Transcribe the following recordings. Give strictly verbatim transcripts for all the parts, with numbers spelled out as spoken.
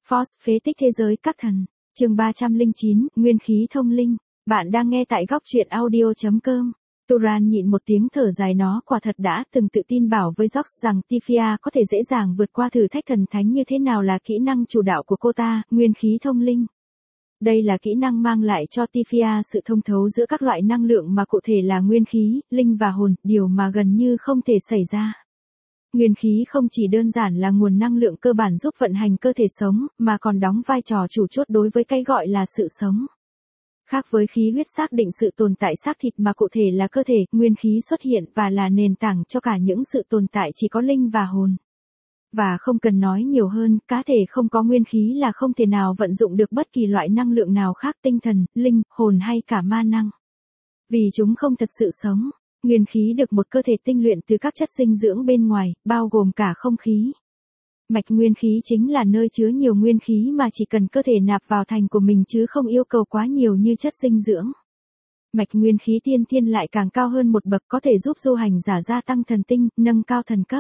Force phế tích thế giới các thần. Chương ba trăm lẻ chín, Nguyên khí thông linh. Bạn đang nghe tại góc truyện audio chấm com. Turan nhịn một tiếng thở dài, nó quả thật đã từng tự tin bảo với George rằng Tifia có thể dễ dàng vượt qua thử thách thần thánh như thế nào là kỹ năng chủ đạo của cô ta, nguyên khí thông linh. Đây là kỹ năng mang lại cho Tifia sự thông thấu giữa các loại năng lượng mà cụ thể là nguyên khí, linh và hồn, điều mà gần như không thể xảy ra. Nguyên khí không chỉ đơn giản là nguồn năng lượng cơ bản giúp vận hành cơ thể sống, mà còn đóng vai trò chủ chốt đối với cái gọi là sự sống. Khác với khí huyết xác định sự tồn tại xác thịt mà cụ thể là cơ thể, nguyên khí xuất hiện và là nền tảng cho cả những sự tồn tại chỉ có linh và hồn. Và không cần nói nhiều hơn, cá thể không có nguyên khí là không thể nào vận dụng được bất kỳ loại năng lượng nào khác, tinh thần, linh, hồn hay cả ma năng. Vì chúng không thật sự sống. Nguyên khí được một cơ thể tinh luyện từ các chất dinh dưỡng bên ngoài, bao gồm cả không khí. Mạch nguyên khí chính là nơi chứa nhiều nguyên khí mà chỉ cần cơ thể nạp vào thành của mình chứ không yêu cầu quá nhiều như chất dinh dưỡng. Mạch nguyên khí tiên thiên lại càng cao hơn một bậc, có thể giúp du hành giả gia tăng thần tinh, nâng cao thần cấp.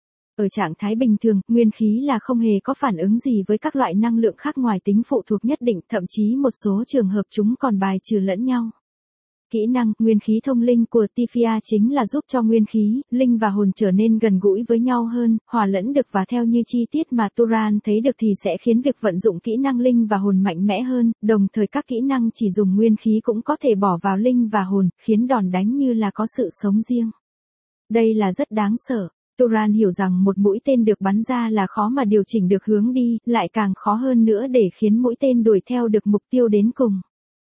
Ở trạng thái bình thường, nguyên khí là không hề có phản ứng gì với các loại năng lượng khác ngoài tính phụ thuộc nhất định, thậm chí một số trường hợp chúng còn bài trừ lẫn nhau. Kỹ năng nguyên khí thông linh của Tifia chính là giúp cho nguyên khí, linh và hồn trở nên gần gũi với nhau hơn, hòa lẫn được và theo như chi tiết mà Turan thấy được thì sẽ khiến việc vận dụng kỹ năng linh và hồn mạnh mẽ hơn, đồng thời các kỹ năng chỉ dùng nguyên khí cũng có thể bỏ vào linh và hồn, khiến đòn đánh như là có sự sống riêng. Đây là rất đáng sợ. Turan hiểu rằng một mũi tên được bắn ra là khó mà điều chỉnh được hướng đi, lại càng khó hơn nữa để khiến mũi tên đuổi theo được mục tiêu đến cùng.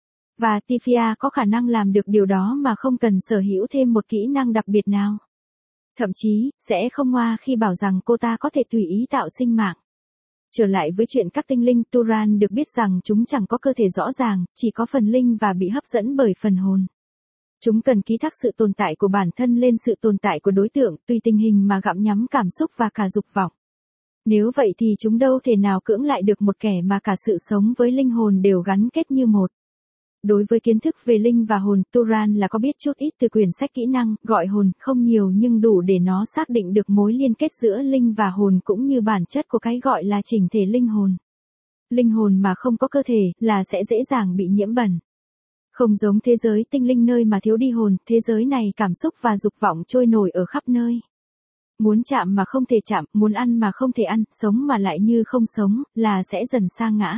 Và Tifia có khả năng làm được điều đó mà không cần sở hữu thêm một kỹ năng đặc biệt nào. Thậm chí, sẽ không ngoa khi bảo rằng cô ta có thể tùy ý tạo sinh mạng. Trở lại với chuyện các tinh linh, Turan được biết rằng chúng chẳng có cơ thể rõ ràng, chỉ có phần linh và bị hấp dẫn bởi phần hồn. Chúng cần ký thác sự tồn tại của bản thân lên sự tồn tại của đối tượng, tùy tình hình mà gặm nhấm cảm xúc và cả dục vọng. Nếu vậy thì chúng đâu thể nào cưỡng lại được một kẻ mà cả sự sống với linh hồn đều gắn kết như một. Đối với kiến thức về linh và hồn, Turan là có biết chút ít từ quyển sách kỹ năng, gọi hồn, không nhiều nhưng đủ để nó xác định được mối liên kết giữa linh và hồn cũng như bản chất của cái gọi là chỉnh thể linh hồn. Linh hồn mà không có cơ thể, là sẽ dễ dàng bị nhiễm bẩn. Không giống thế giới tinh linh nơi mà thiếu đi hồn, thế giới này cảm xúc và dục vọng trôi nổi ở khắp nơi. Muốn chạm mà không thể chạm, muốn ăn mà không thể ăn, sống mà lại như không sống, là sẽ dần sa ngã.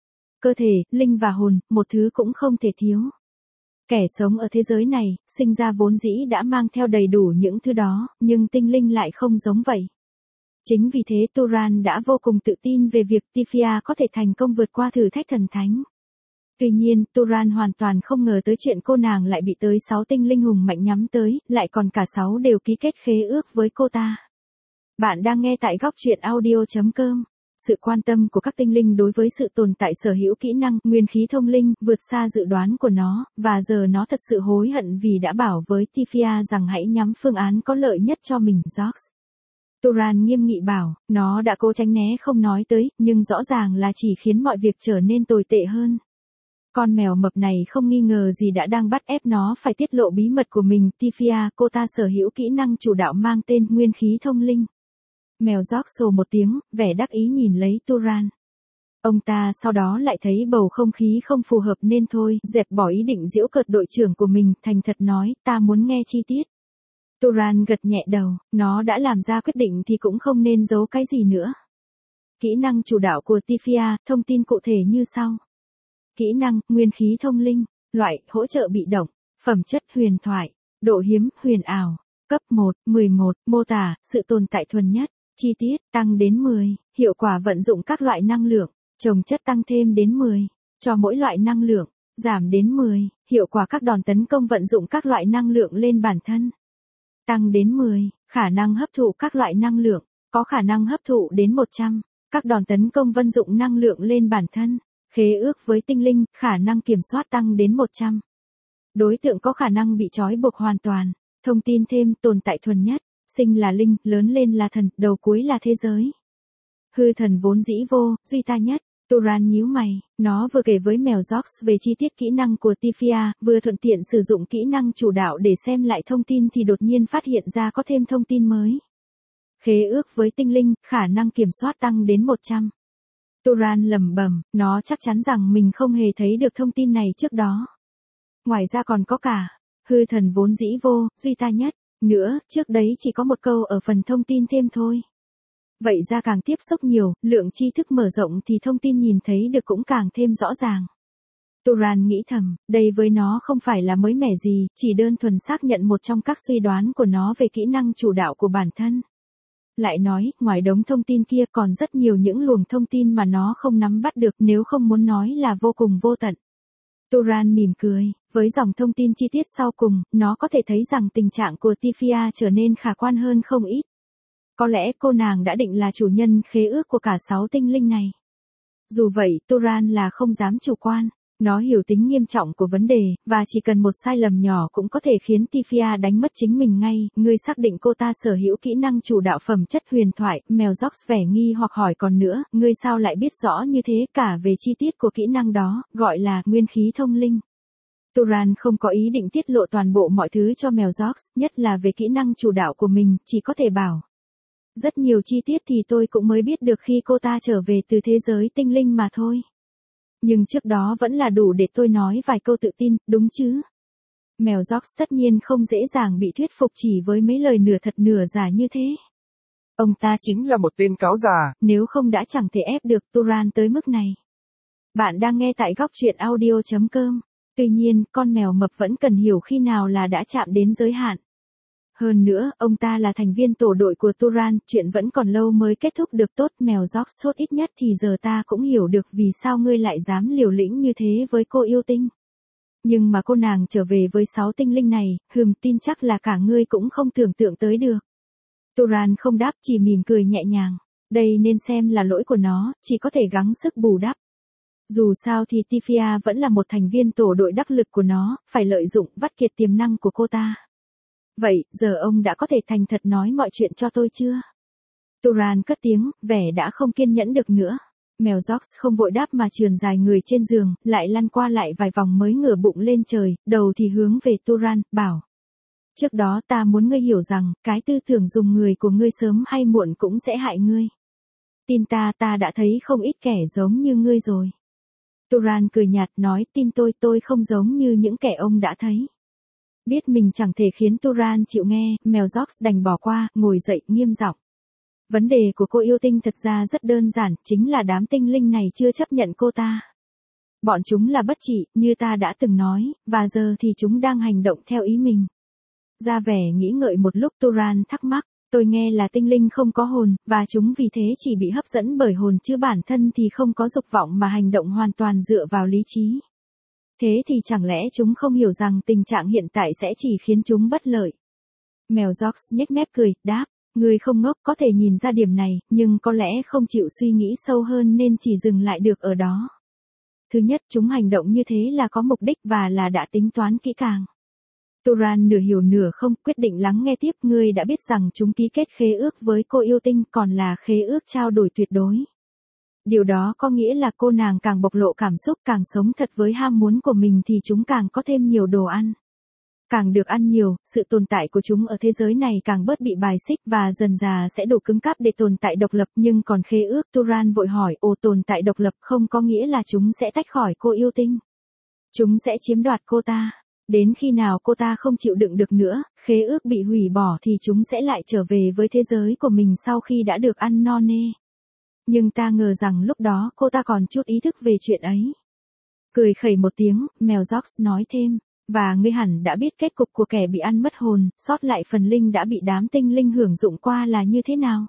Cơ thể, linh và hồn, một thứ cũng không thể thiếu. Kẻ sống ở thế giới này, sinh ra vốn dĩ đã mang theo đầy đủ những thứ đó, nhưng tinh linh lại không giống vậy. Chính vì thế Turan đã vô cùng tự tin về việc Tifia có thể thành công vượt qua thử thách thần thánh. Tuy nhiên, Turan hoàn toàn không ngờ tới chuyện cô nàng lại bị tới sáu tinh linh hùng mạnh nhắm tới, lại còn cả sáu đều ký kết khế ước với cô ta. Bạn đang nghe tại góc truyện audio chấm com. Sự quan tâm của các tinh linh đối với sự tồn tại sở hữu kỹ năng nguyên khí thông linh vượt xa dự đoán của nó, và giờ nó thật sự hối hận vì đã bảo với Tifia rằng hãy nhắm phương án có lợi nhất cho mình, George. Turan nghiêm nghị bảo, nó đã cố tránh né không nói tới, nhưng rõ ràng là chỉ khiến mọi việc trở nên tồi tệ hơn. Con mèo mập này không nghi ngờ gì đã đang bắt ép nó phải tiết lộ bí mật của mình. Tifia, cô ta sở hữu kỹ năng chủ đạo mang tên nguyên khí thông linh. Mèo George sồ một tiếng, vẻ đắc ý nhìn lấy Turan. Ông ta sau đó lại thấy bầu không khí không phù hợp nên thôi, dẹp bỏ ý định giễu cợt đội trưởng của mình, thành thật nói, ta muốn nghe chi tiết. Turan gật nhẹ đầu, nó đã làm ra quyết định thì cũng không nên giấu cái gì nữa. Kỹ năng chủ đạo của Tifia, thông tin cụ thể như sau. Kỹ năng, nguyên khí thông linh, loại, hỗ trợ bị động, phẩm chất huyền thoại, độ hiếm, huyền ảo, cấp một, mười một, mô tả, sự tồn tại thuần nhất. Chi tiết, tăng đến mười, hiệu quả vận dụng các loại năng lượng, trồng chất tăng thêm đến mười, cho mỗi loại năng lượng, giảm đến mười, hiệu quả các đòn tấn công vận dụng các loại năng lượng lên bản thân. Tăng đến mười, khả năng hấp thụ các loại năng lượng, có khả năng hấp thụ đến một trăm, các đòn tấn công vận dụng năng lượng lên bản thân. Khế ước với tinh linh, khả năng kiểm soát tăng đến một trăm. Đối tượng có khả năng bị trói buộc hoàn toàn. Thông tin thêm, tồn tại thuần nhất. Sinh là linh, lớn lên là thần, đầu cuối là thế giới. Hư thần vốn dĩ vô, duy ta nhất. Turan nhíu mày, nó vừa kể với mèo George về chi tiết kỹ năng của Tifia, vừa thuận tiện sử dụng kỹ năng chủ đạo để xem lại thông tin thì đột nhiên phát hiện ra có thêm thông tin mới. Khế ước với tinh linh, khả năng kiểm soát tăng đến một trăm. Turan lẩm bẩm, nó chắc chắn rằng mình không hề thấy được thông tin này trước đó. Ngoài ra còn có cả, hư thần vốn dĩ vô, duy ta nhất. Nữa, trước đấy chỉ có một câu ở phần thông tin thêm thôi. Vậy ra càng tiếp xúc nhiều, lượng tri thức mở rộng thì thông tin nhìn thấy được cũng càng thêm rõ ràng. Turan nghĩ thầm, đây với nó không phải là mới mẻ gì, chỉ đơn thuần xác nhận một trong các suy đoán của nó về kỹ năng chủ đạo của bản thân. Lại nói, ngoài đống thông tin kia còn rất nhiều những luồng thông tin mà nó không nắm bắt được, nếu không muốn nói là vô cùng vô tận. Turan mỉm cười, với dòng thông tin chi tiết sau cùng, nó có thể thấy rằng tình trạng của Tifia trở nên khả quan hơn không ít. Có lẽ cô nàng đã định là chủ nhân khế ước của cả sáu tinh linh này. Dù vậy, Turan là không dám chủ quan. Nó hiểu tính nghiêm trọng của vấn đề, và chỉ cần một sai lầm nhỏ cũng có thể khiến Tifia đánh mất chính mình ngay. Ngươi xác định cô ta sở hữu kỹ năng chủ đạo phẩm chất huyền thoại. Mèo Jox vẻ nghi hoặc hỏi còn nữa, ngươi sao lại biết rõ như thế cả về chi tiết của kỹ năng đó, gọi là nguyên khí thông linh. Turan không có ý định tiết lộ toàn bộ mọi thứ cho mèo Jox, nhất là về kỹ năng chủ đạo của mình, chỉ có thể bảo. Rất nhiều chi tiết thì tôi cũng mới biết được khi cô ta trở về từ thế giới tinh linh mà thôi. Nhưng trước đó vẫn là đủ để tôi nói vài câu tự tin, đúng chứ? Mèo Jox tất nhiên không dễ dàng bị thuyết phục chỉ với mấy lời nửa thật nửa giả như thế. Ông ta chính là một tên cáo già. Nếu không đã chẳng thể ép được Turan tới mức này. Bạn đang nghe tại góc truyện audio chấm com. Tuy nhiên, con mèo mập vẫn cần hiểu khi nào là đã chạm đến giới hạn. Hơn nữa, ông ta là thành viên tổ đội của Turan, chuyện vẫn còn lâu mới kết thúc được tốt. Mèo Jox sốt ít nhất thì giờ ta cũng hiểu được vì sao ngươi lại dám liều lĩnh như thế với cô yêu tinh. Nhưng mà cô nàng trở về với sáu tinh linh này, hừm tin chắc là cả ngươi cũng không tưởng tượng tới được. Turan không đáp, chỉ mỉm cười nhẹ nhàng. Đây nên xem là lỗi của nó, chỉ có thể gắng sức bù đắp. Dù sao thì Tifia vẫn là một thành viên tổ đội đắc lực của nó, phải lợi dụng vắt kiệt tiềm năng của cô ta. Vậy, giờ ông đã có thể thành thật nói mọi chuyện cho tôi chưa? Turan cất tiếng, vẻ đã không kiên nhẫn được nữa. Mèo Jox không vội đáp mà trườn dài người trên giường, lại lăn qua lại vài vòng mới ngửa bụng lên trời, đầu thì hướng về Turan, bảo. Trước đó ta muốn ngươi hiểu rằng, cái tư tưởng dùng người của ngươi sớm hay muộn cũng sẽ hại ngươi. Tin ta, ta đã thấy không ít kẻ giống như ngươi rồi. Turan cười nhạt nói, tin tôi, tôi không giống như những kẻ ông đã thấy. Biết mình chẳng thể khiến Turan chịu nghe, mèo Jox đành bỏ qua, ngồi dậy, nghiêm giọng. Vấn đề của cô yêu tinh thật ra rất đơn giản, chính là đám tinh linh này chưa chấp nhận cô ta. Bọn chúng là bất trị, như ta đã từng nói, và giờ thì chúng đang hành động theo ý mình. Ra vẻ nghĩ ngợi một lúc Turan thắc mắc, tôi nghe là tinh linh không có hồn, và chúng vì thế chỉ bị hấp dẫn bởi hồn chứ bản thân thì không có dục vọng mà hành động hoàn toàn dựa vào lý trí. Thế thì chẳng lẽ chúng không hiểu rằng tình trạng hiện tại sẽ chỉ khiến chúng bất lợi. Mèo Jox nhếch mép cười, đáp, người không ngốc có thể nhìn ra điểm này, nhưng có lẽ không chịu suy nghĩ sâu hơn nên chỉ dừng lại được ở đó. Thứ nhất, chúng hành động như thế là có mục đích và là đã tính toán kỹ càng. Turan nửa hiểu nửa không, quyết định lắng nghe tiếp. Ngươi đã biết rằng chúng ký kết khế ước với cô yêu tinh, còn là khế ước trao đổi tuyệt đối. Điều đó có nghĩa là cô nàng càng bộc lộ cảm xúc, càng sống thật với ham muốn của mình thì chúng càng có thêm nhiều đồ ăn. Càng được ăn nhiều, sự tồn tại của chúng ở thế giới này càng bớt bị bài xích và dần dà sẽ đủ cứng cáp để tồn tại độc lập. Nhưng còn khế ước, Turan vội hỏi, ồ, tồn tại độc lập không có nghĩa là chúng sẽ tách khỏi cô yêu tinh. Chúng sẽ chiếm đoạt cô ta. Đến khi nào cô ta không chịu đựng được nữa, khế ước bị hủy bỏ thì chúng sẽ lại trở về với thế giới của mình sau khi đã được ăn no nê. Nhưng ta ngờ rằng lúc đó cô ta còn chút ý thức về chuyện ấy. Cười khẩy một tiếng, mèo Jox nói thêm, và ngươi hẳn đã biết kết cục của kẻ bị ăn mất hồn, sót lại phần linh đã bị đám tinh linh hưởng dụng qua là như thế nào.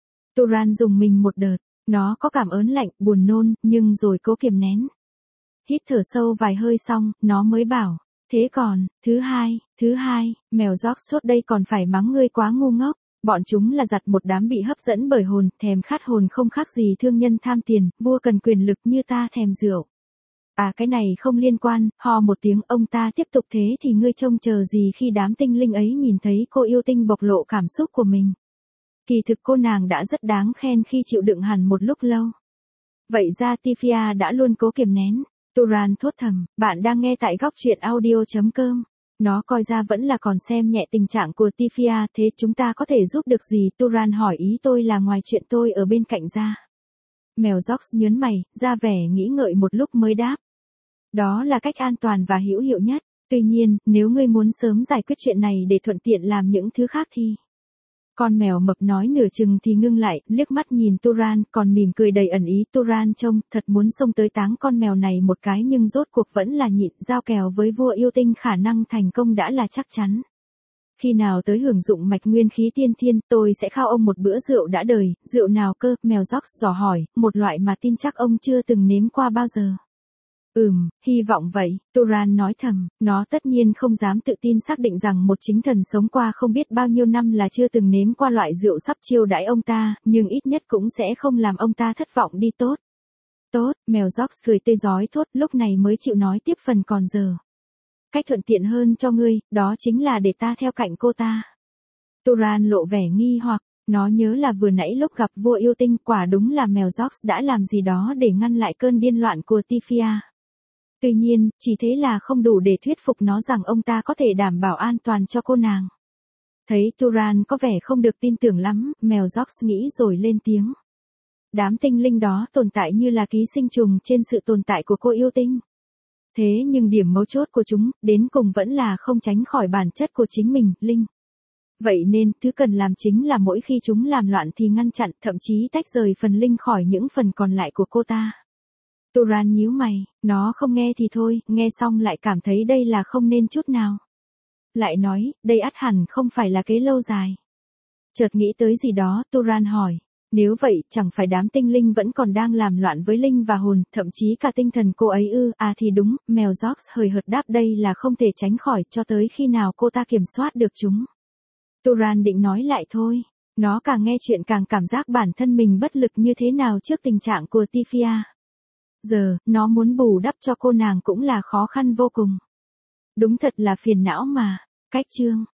Turan dùng mình một đợt, nó có cảm ớn lạnh, buồn nôn, nhưng rồi cố kiềm nén. Hít thở sâu vài hơi xong, nó mới bảo, thế còn, thứ hai, thứ hai, mèo Jox sốt đây còn phải mắng ngươi quá ngu ngốc. Bọn chúng là giặt một đám bị hấp dẫn bởi hồn, thèm khát hồn không khác gì thương nhân tham tiền, vua cần quyền lực như ta thèm rượu. À cái này không liên quan, ho một tiếng, ông ta tiếp tục, thế thì ngươi trông chờ gì khi đám tinh linh ấy nhìn thấy cô yêu tinh bộc lộ cảm xúc của mình. Kỳ thực cô nàng đã rất đáng khen khi chịu đựng hẳn một lúc lâu. Vậy ra Tifia đã luôn cố kiềm nén. Turan thốt thầm, bạn đang nghe tại góc truyện audio chấm com. Nó coi ra vẫn là còn xem nhẹ tình trạng của Tifia, thế chúng ta có thể giúp được gì? Turan hỏi, ý tôi là ngoài chuyện tôi ở bên cạnh ra. Mèo George nhớn mày, ra vẻ nghĩ ngợi một lúc mới đáp. Đó là cách an toàn và hữu hiệu nhất. Tuy nhiên, nếu ngươi muốn sớm giải quyết chuyện này để thuận tiện làm những thứ khác thì... Con mèo mập nói nửa chừng thì ngưng lại, liếc mắt nhìn Turan, còn mỉm cười đầy ẩn ý. Turan trông, thật muốn xông tới táng con mèo này một cái nhưng rốt cuộc vẫn là nhịn. Giao kèo với vua yêu tinh khả năng thành công đã là chắc chắn. Khi nào tới hưởng dụng mạch nguyên khí tiên thiên, tôi sẽ khao ông một bữa rượu đã đời. Rượu nào cơ? Mèo George dò hỏi, một loại mà tin chắc ông chưa từng nếm qua bao giờ. Ừm, hy vọng vậy, Turan nói thầm, nó tất nhiên không dám tự tin xác định rằng một chính thần sống qua không biết bao nhiêu năm là chưa từng nếm qua loại rượu sắp chiêu đãi ông ta, nhưng ít nhất cũng sẽ không làm ông ta thất vọng đi tốt. Tốt, mèo George cười tươi rói thốt, lúc này mới chịu nói tiếp phần còn giờ. Cách thuận tiện hơn cho ngươi, đó chính là để ta theo cạnh cô ta. Turan lộ vẻ nghi hoặc, nó nhớ là vừa nãy lúc gặp vua yêu tinh quả đúng là mèo George đã làm gì đó để ngăn lại cơn điên loạn của Tifia. Tuy nhiên, chỉ thế là không đủ để thuyết phục nó rằng ông ta có thể đảm bảo an toàn cho cô nàng. Thấy Turan có vẻ không được tin tưởng lắm, mèo George nghĩ rồi lên tiếng. Đám tinh linh đó tồn tại như là ký sinh trùng trên sự tồn tại của cô yêu tinh. Thế nhưng điểm mấu chốt của chúng, đến cùng vẫn là không tránh khỏi bản chất của chính mình, linh. Vậy nên, thứ cần làm chính là mỗi khi chúng làm loạn thì ngăn chặn, thậm chí tách rời phần linh khỏi những phần còn lại của cô ta. Turan nhíu mày, nó không nghe thì thôi, nghe xong lại cảm thấy đây là không nên chút nào. Lại nói, đây ắt hẳn không phải là kế lâu dài. Chợt nghĩ tới gì đó, Turan hỏi, nếu vậy, chẳng phải đám tinh linh vẫn còn đang làm loạn với linh và hồn, thậm chí cả tinh thần cô ấy ư? À thì đúng, mèo George hời hợt đáp đây là không thể tránh khỏi cho tới khi nào cô ta kiểm soát được chúng. Turan định nói lại thôi, nó càng nghe chuyện càng cảm giác bản thân mình bất lực như thế nào trước tình trạng của Tifia. Giờ, nó muốn bù đắp cho cô nàng cũng là khó khăn vô cùng. Đúng thật là phiền não mà. Cách chương